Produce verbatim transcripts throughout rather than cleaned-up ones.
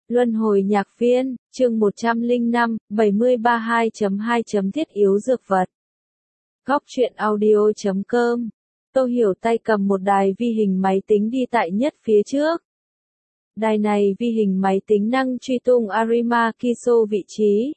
Luân hồi nhạc viên, chương một trăm lẻ năm, bảy mươi ba hai chấm hai Thiết yếu dược vật. Góc truyện audio chấm com. Tô Hiểu tay cầm một đài vi hình máy tính đi tại nhất phía trước. Đài này vi hình máy tính năng truy tung Arima Kiso vị trí.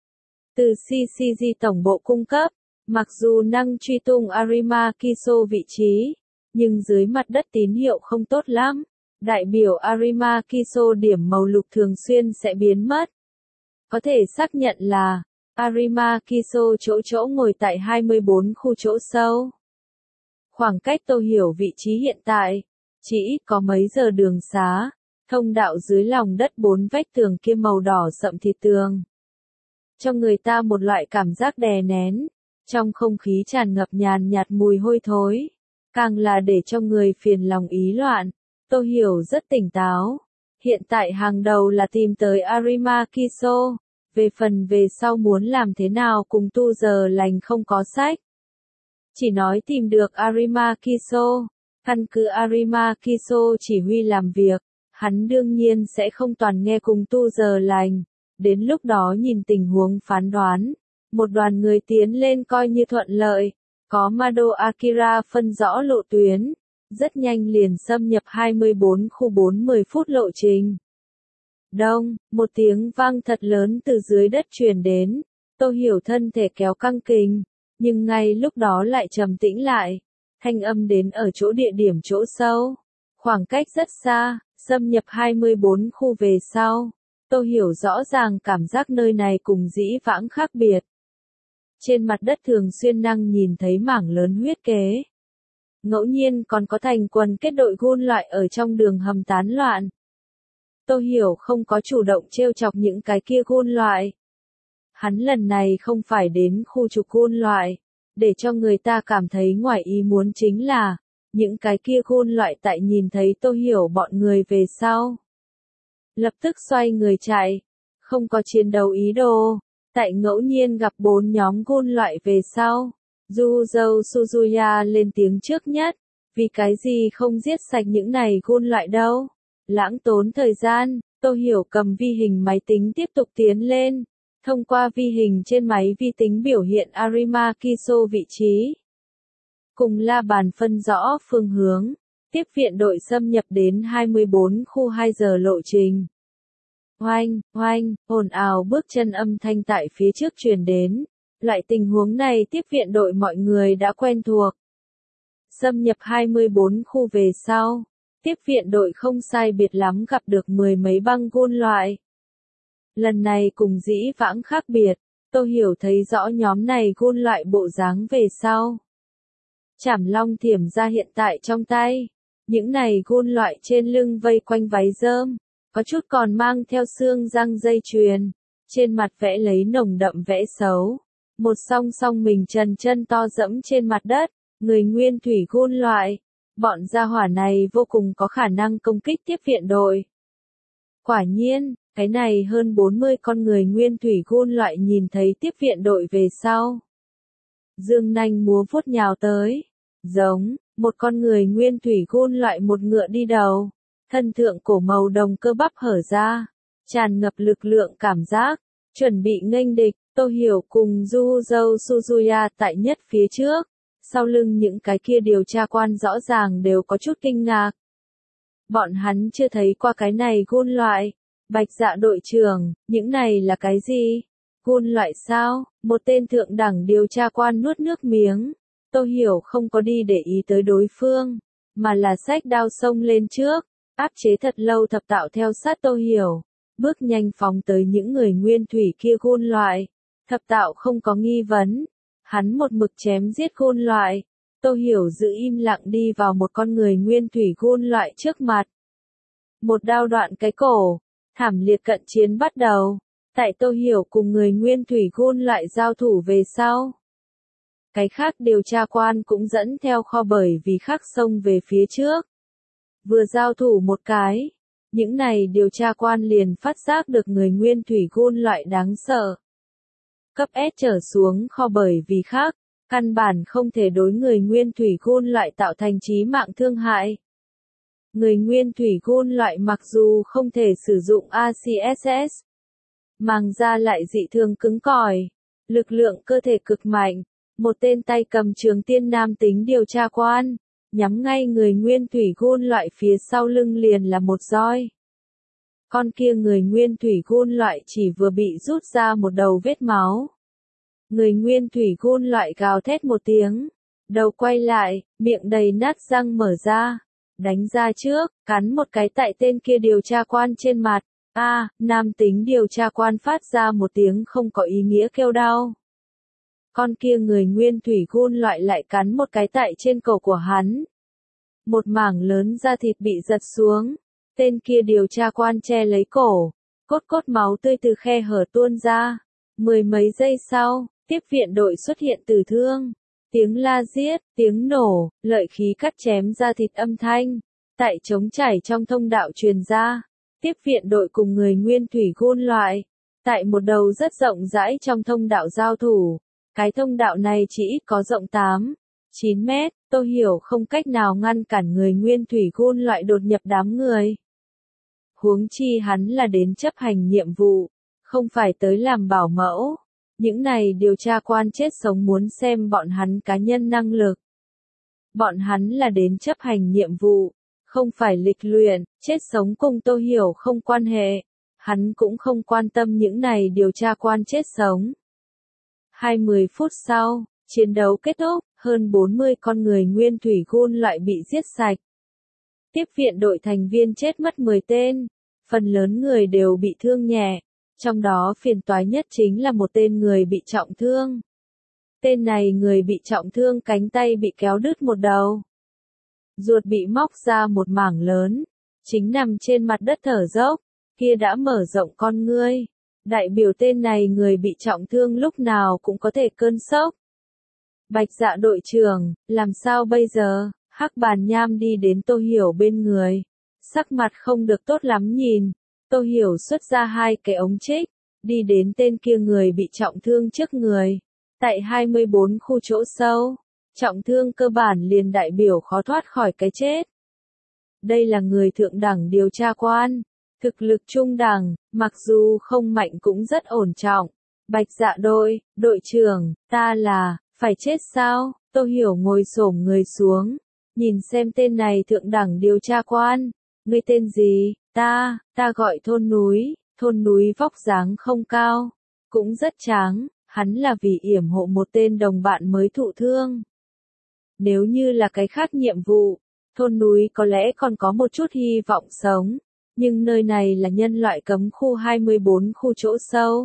Từ xê xê giê tổng bộ cung cấp, mặc dù năng truy tung Arima Kiso vị trí, nhưng dưới mặt đất tín hiệu không tốt lắm. Đại biểu Arima Kiso điểm màu lục thường xuyên sẽ biến mất. Có thể xác nhận là Arima Kiso chỗ chỗ ngồi tại hai mươi bốn khu chỗ sâu. Khoảng cách Tô Hiểu vị trí hiện tại, chỉ có mấy giờ đường xá, thông đạo dưới lòng đất bốn vách tường kia màu đỏ sậm thịt tường. Cho người ta một loại cảm giác đè nén, trong không khí tràn ngập nhàn nhạt mùi hôi thối, càng là để cho người phiền lòng ý loạn. Tô Hiểu rất tỉnh táo. Hiện tại hàng đầu là tìm tới Arima Kiso. Về phần về sau muốn làm thế nào cùng tu giờ lành không có sách. Chỉ nói tìm được Arima Kiso. Căn cứ Arima Kiso chỉ huy làm việc, hắn đương nhiên sẽ không toàn nghe cùng tu giờ lành. Đến lúc đó nhìn tình huống phán đoán. Một đoàn người tiến lên coi như thuận lợi. Có Mado Akira phân rõ lộ tuyến. Rất nhanh liền xâm nhập hai mươi bốn khu bốn mươi phút lộ trình. Đông, một tiếng vang thật lớn từ dưới đất truyền đến. Tô Hiểu thân thể kéo căng kình, nhưng ngay lúc đó lại trầm tĩnh lại. Thanh âm đến ở chỗ địa điểm chỗ sâu. Khoảng cách rất xa, xâm nhập hai mươi bốn khu về sau. Tô Hiểu rõ ràng cảm giác nơi này cùng dĩ vãng khác biệt. Trên mặt đất thường xuyên năng nhìn thấy mảng lớn huyết kế. Ngẫu nhiên còn có thành quần kết đội gun loại ở trong đường hầm tán loạn. Tô Hiểu không có chủ động trêu chọc những cái kia gun loại. Hắn lần này không phải đến khu trục gun loại, để cho người ta cảm thấy ngoài ý muốn chính là, những cái kia gun loại tại nhìn thấy Tô Hiểu bọn người về sau. Lập tức xoay người chạy, không có chiến đấu ý đồ, tại ngẫu nhiên gặp bốn nhóm gun loại về sau. Du dâu Suzuya lên tiếng trước nhất, vì cái gì không giết sạch những này gun loại đâu. Lãng tốn thời gian, Tô Hiểu cầm vi hình máy tính tiếp tục tiến lên, thông qua vi hình trên máy vi tính biểu hiện Arima Kiso vị trí. Cùng la bàn phân rõ phương hướng, tiếp viện đội xâm nhập đến hai mươi bốn khu hai giờ lộ trình. Oanh, oanh, ồn ào bước chân âm thanh tại phía trước truyền đến. Loại tình huống này tiếp viện đội mọi người đã quen thuộc. Xâm nhập hai mươi bốn khu về sau, tiếp viện đội không sai biệt lắm gặp được mười mấy băng gun loại. Lần này cùng dĩ vãng khác biệt, Tô Hiểu thấy rõ nhóm này gun loại bộ dáng về sau. Chảm long thiểm ra hiện tại trong tay, những này gun loại trên lưng vây quanh váy rơm, có chút còn mang theo xương răng dây chuyền, trên mặt vẽ lấy nồng đậm vẽ xấu. Một song song mình trần chân to dẫm trên mặt đất, người nguyên thủy gun loại. Bọn gia hỏa này vô cùng có khả năng công kích tiếp viện đội. Quả nhiên, cái này hơn bốn mươi con người nguyên thủy gun loại nhìn thấy tiếp viện đội về sau. Dương nanh múa vuốt nhào tới. Giống, một con người nguyên thủy gun loại một ngựa đi đầu. Thân thượng cổ màu đồng cơ bắp hở ra. Tràn ngập lực lượng cảm giác. Chuẩn bị nghênh địch. Tô Hiểu cùng Du dâu Suzuya tại nhất phía trước, sau lưng những cái kia điều tra quan rõ ràng đều có chút kinh ngạc. Bọn hắn chưa thấy qua cái này gun loại. Bạch Dạ đội trưởng, những này là cái gì? Gun loại sao? Một tên thượng đẳng điều tra quan nuốt nước miếng. Tô Hiểu không có đi để ý tới đối phương, mà là xách đao xông lên trước, áp chế thật lâu thập tạo theo sát Tô Hiểu, bước nhanh phóng tới những người nguyên thủy kia gun loại. Thập tạo không có nghi vấn. Hắn một mực chém giết gun loại. Tô Hiểu giữ im lặng đi vào một con người nguyên thủy gun loại trước mặt. Một đao đoạn cái cổ. Thảm liệt cận chiến bắt đầu. Tại Tô Hiểu cùng người nguyên thủy gun loại giao thủ về sau. Cái khác điều tra quan cũng dẫn theo kho bởi vì khác xông về phía trước. Vừa giao thủ một cái. Những này điều tra quan liền phát giác được người nguyên thủy gun loại đáng sợ. Cấp S trở xuống kho bởi vì khác, căn bản không thể đối người nguyên thủy gun loại tạo thành chí mạng thương hại. Người nguyên thủy gun loại mặc dù không thể sử dụng a xê ét ét, màng da lại dị thường cứng cỏi, lực lượng cơ thể cực mạnh. Một tên tay cầm trường tiên nam tính điều tra quan, nhắm ngay người nguyên thủy gun loại phía sau lưng liền là một roi. Con kia người nguyên thủy gun loại chỉ vừa bị rút ra một đầu vết máu. Người nguyên thủy gun loại gào thét một tiếng, đầu quay lại, miệng đầy nát răng mở ra, đánh ra trước, cắn một cái tại tên kia điều tra quan trên mặt. A, à, nam tính điều tra quan phát ra một tiếng không có ý nghĩa kêu đau. Con kia người nguyên thủy gun loại lại cắn một cái tại trên cổ của hắn. Một mảng lớn da thịt bị giật xuống. Tên kia điều tra quan che lấy cổ. Cốt cốt máu tươi từ khe hở tuôn ra. Mười mấy giây sau, tiếp viện đội xuất hiện tử thương. Tiếng la giết, tiếng nổ, lợi khí cắt chém da thịt âm thanh. Tại trống chảy trong thông đạo truyền ra. Tiếp viện đội cùng người nguyên thủy gun loại. Tại một đầu rất rộng rãi trong thông đạo giao thủ. Cái thông đạo này chỉ ít có rộng tám, chín mét, Tô Hiểu không cách nào ngăn cản người nguyên thủy gun loại đột nhập đám người. Huống chi hắn là đến chấp hành nhiệm vụ, không phải tới làm bảo mẫu. Những này điều tra quan chết sống muốn xem bọn hắn cá nhân năng lực. Bọn hắn là đến chấp hành nhiệm vụ, không phải lịch luyện, chết sống cùng Tô Hiểu không quan hệ. Hắn cũng không quan tâm những này điều tra quan chết sống. hai mươi phút sau, chiến đấu kết thúc, hơn bốn mươi con người nguyên thủy gun loại bị giết sạch. Tiếp viện đội thành viên chết mất mười tên, phần lớn người đều bị thương nhẹ, trong đó phiền toái nhất chính là một tên người bị trọng thương. Tên này người bị trọng thương cánh tay bị kéo đứt một đầu. Ruột bị móc ra một mảng lớn, chính nằm trên mặt đất thở dốc, kia đã mở rộng con ngươi. Đại biểu tên này người bị trọng thương lúc nào cũng có thể cơn sốc. Bạch Dạ đội trưởng, làm sao bây giờ? Hắc Bàn Nham đi đến Tô Hiểu bên người. Sắc mặt không được tốt lắm nhìn. Tô Hiểu xuất ra hai cái ống trích, đi đến tên kia người bị trọng thương trước người. Tại hai mươi bốn khu chỗ sâu, trọng thương cơ bản liền đại biểu khó thoát khỏi cái chết. Đây là người thượng đẳng điều tra quan. Thực lực trung đẳng, mặc dù không mạnh cũng rất ổn trọng. Bạch Dạ đội, đội trưởng, ta là, phải chết sao? Tô Hiểu ngồi xổm người xuống, nhìn xem tên này thượng đẳng điều tra quan. Ngươi tên gì? Ta, ta gọi Thôn Núi. Thôn Núi vóc dáng không cao, cũng rất tráng, hắn là vì yểm hộ một tên đồng bạn mới thụ thương. Nếu như là cái khác nhiệm vụ, Thôn Núi có lẽ còn có một chút hy vọng sống. Nhưng nơi này là nhân loại cấm khu hai mươi bốn khu chỗ sâu.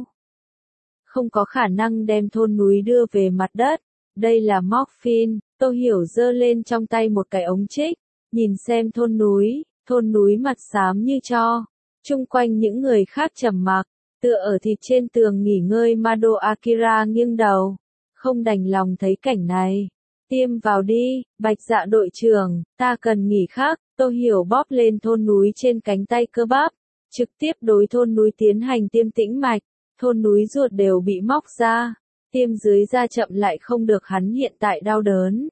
Không có khả năng đem Thôn Núi đưa về mặt đất. Đây là morphine. Tô Hiểu giơ lên trong tay một cái ống trích. Nhìn xem Thôn Núi. Thôn Núi mặt xám như tro. Chung quanh những người khác trầm mặc. Tựa ở thịt trên tường nghỉ ngơi Mado Akira nghiêng đầu. Không đành lòng thấy cảnh này. Tiêm vào đi, Bạch Dạ đội trưởng, ta cần nghỉ khác. Tô Hiểu bóp lên Thôn Núi trên cánh tay cơ bắp, trực tiếp đối Thôn Núi tiến hành tiêm tĩnh mạch. Thôn Núi ruột đều bị móc ra, tiêm dưới da chậm lại không được hắn hiện tại đau đớn.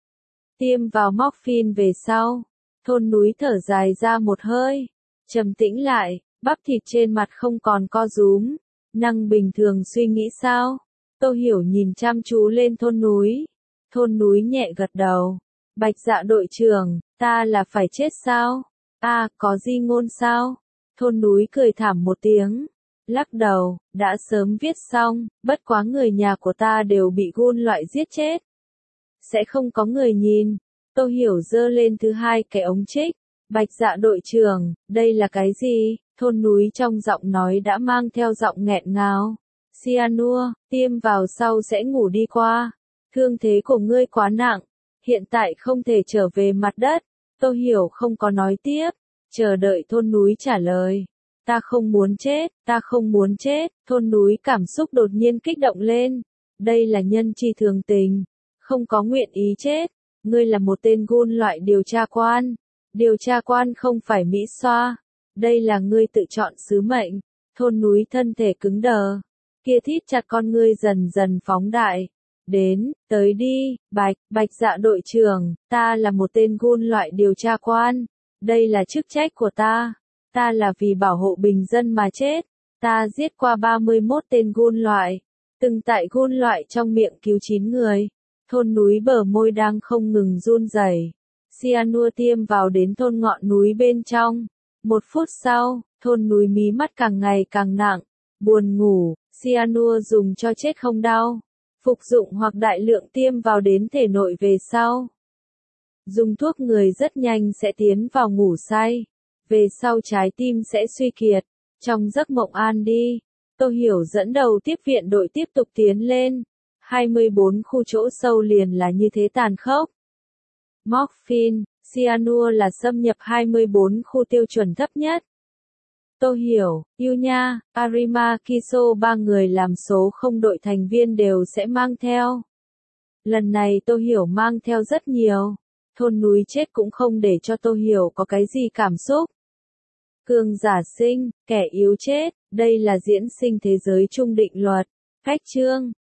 Tiêm vào morphine về sau, Thôn Núi thở dài ra một hơi, trầm tĩnh lại, bắp thịt trên mặt không còn co rúm. Năng bình thường suy nghĩ sao? Tô Hiểu nhìn chăm chú lên Thôn Núi. Thôn Núi nhẹ gật đầu. Bạch Dạ đội trưởng, ta là phải chết sao? A, à, có di ngôn sao? Thôn Núi cười thảm một tiếng. Lắc đầu, đã sớm viết xong, bất quá người nhà của ta đều bị gun loại giết chết. Sẽ không có người nhìn. Tô Hiểu giơ lên thứ hai cái ống trích. Bạch Dạ đội trưởng, đây là cái gì? Thôn Núi trong giọng nói đã mang theo giọng nghẹn ngào. Cyanua, tiêm vào sau sẽ ngủ đi qua. Thương thế của ngươi quá nặng, hiện tại không thể trở về mặt đất. Tô Hiểu không có nói tiếp, chờ đợi Thôn Núi trả lời. Ta không muốn chết, ta không muốn chết. Thôn Núi cảm xúc đột nhiên kích động lên. Đây là nhân chi thường tình, không có nguyện ý chết. Ngươi là một tên gun loại điều tra quan. Điều tra quan không phải Mỹ xoa. Đây là ngươi tự chọn sứ mệnh. Thôn Núi thân thể cứng đờ. Kia thít chặt con ngươi dần dần phóng đại. Đến, tới đi, Bạch, Bạch Dạ đội trưởng, ta là một tên gun loại điều tra quan. Đây là chức trách của ta. Ta là vì bảo hộ bình dân mà chết. Ta giết qua ba mươi mốt tên gun loại. Từng tại gun loại trong miệng cứu chín người. Thôn núi bờ môi đang không ngừng run rẩy. Cyanua tiêm vào đến thôn ngọn núi bên trong. Một phút sau, thôn núi mí mắt càng ngày càng nặng. Buồn ngủ, Cyanua dùng cho chết không đau. Phục dụng hoặc đại lượng tiêm vào đến thể nội về sau. Dùng thuốc người rất nhanh sẽ tiến vào ngủ say. Về sau trái tim sẽ suy kiệt. Trong giấc mộng an đi, Tô Hiểu dẫn đầu tiếp viện đội tiếp tục tiến lên. hai mươi bốn khu chỗ sâu liền là như thế tàn khốc. Morphine, Cyanua là xâm nhập hai mươi bốn khu tiêu chuẩn thấp nhất. Tô Hiểu, Yunya, Arima Kiso ba người làm số không đội thành viên đều sẽ mang theo. Lần này Tô Hiểu mang theo rất nhiều. Thôn núi chết cũng không để cho Tô Hiểu có cái gì cảm xúc. Cường giả sinh, kẻ yếu chết, đây là diễn sinh thế giới chung định luật. Cách chương